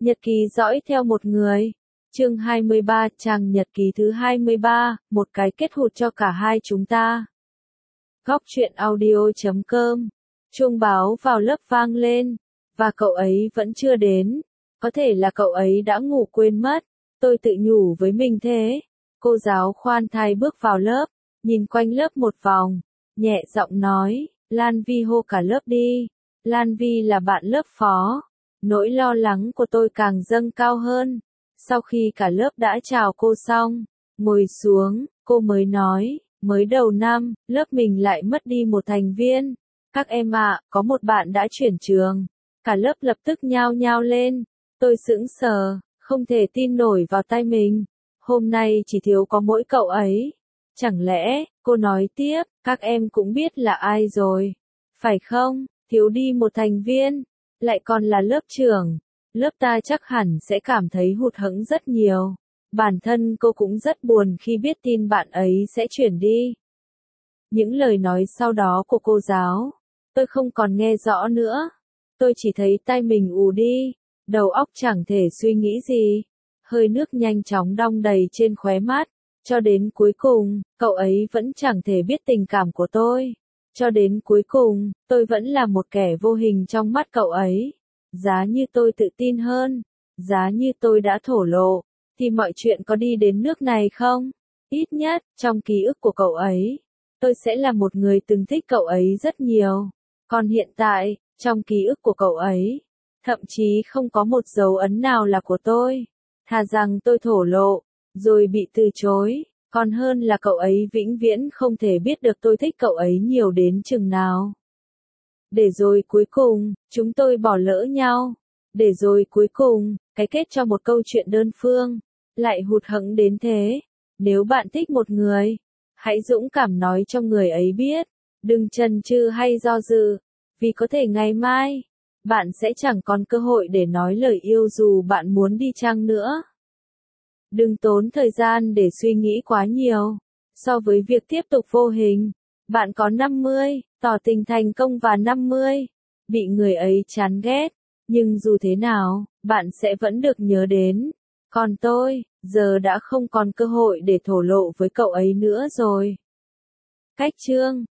Nhật ký dõi theo một người. Chương 23, trang nhật ký thứ 23, một cái kết hụt cho cả hai chúng ta. Góc truyện audio.com. Chuông báo vào lớp vang lên, và cậu ấy vẫn chưa đến. Có thể là cậu ấy đã ngủ quên mất, tôi tự nhủ với mình thế. Cô giáo khoan thai bước vào lớp, nhìn quanh lớp một vòng, nhẹ giọng nói, Lan Vi hô cả lớp đi. Lan Vi là bạn lớp phó. Nỗi lo lắng của tôi càng dâng cao hơn. Sau khi cả lớp đã chào cô xong, ngồi xuống, cô mới nói, mới đầu năm, lớp mình lại mất đi một thành viên. Các em ạ, có một bạn đã chuyển trường. Cả lớp lập tức nhao nhao lên. Tôi sững sờ, không thể tin nổi vào tai mình. Hôm nay chỉ thiếu có mỗi cậu ấy. Chẳng lẽ, cô nói tiếp, các em cũng biết là ai rồi. Phải không, thiếu đi một thành viên, lại còn là lớp trưởng. Lớp ta chắc hẳn sẽ cảm thấy hụt hẫng rất nhiều. Bản thân cô cũng rất buồn khi biết tin bạn ấy sẽ chuyển đi. Những lời nói sau đó của cô giáo, tôi không còn nghe rõ nữa. Tôi chỉ thấy tai mình ù đi, đầu óc chẳng thể suy nghĩ gì. Hơi nước nhanh chóng đong đầy trên khóe mắt. Cho đến cuối cùng, cậu ấy vẫn chẳng thể biết tình cảm của tôi. Cho đến cuối cùng, tôi vẫn là một kẻ vô hình trong mắt cậu ấy. Giá như tôi tự tin hơn, giá như tôi đã thổ lộ, thì mọi chuyện có đi đến nước này không? Ít nhất, trong ký ức của cậu ấy, tôi sẽ là một người từng thích cậu ấy rất nhiều. Còn hiện tại, trong ký ức của cậu ấy, thậm chí không có một dấu ấn nào là của tôi. Thà rằng tôi thổ lộ, rồi bị từ chối, còn hơn là cậu ấy vĩnh viễn không thể biết được tôi thích cậu ấy nhiều đến chừng nào. Để rồi cuối cùng, chúng tôi bỏ lỡ nhau. Để rồi cuối cùng, cái kết cho một câu chuyện đơn phương, lại hụt hẫng đến thế. Nếu bạn thích một người, hãy dũng cảm nói cho người ấy biết. Đừng chần chừ hay do dự, vì có thể ngày mai, bạn sẽ chẳng còn cơ hội để nói lời yêu dù bạn muốn đi chăng nữa. Đừng tốn thời gian để suy nghĩ quá nhiều. So với việc tiếp tục vô hình, bạn có 50, tỏ tình thành công và 50, bị người ấy chán ghét. Nhưng dù thế nào, bạn sẽ vẫn được nhớ đến. Còn tôi, giờ đã không còn cơ hội để thổ lộ với cậu ấy nữa rồi. Cách chương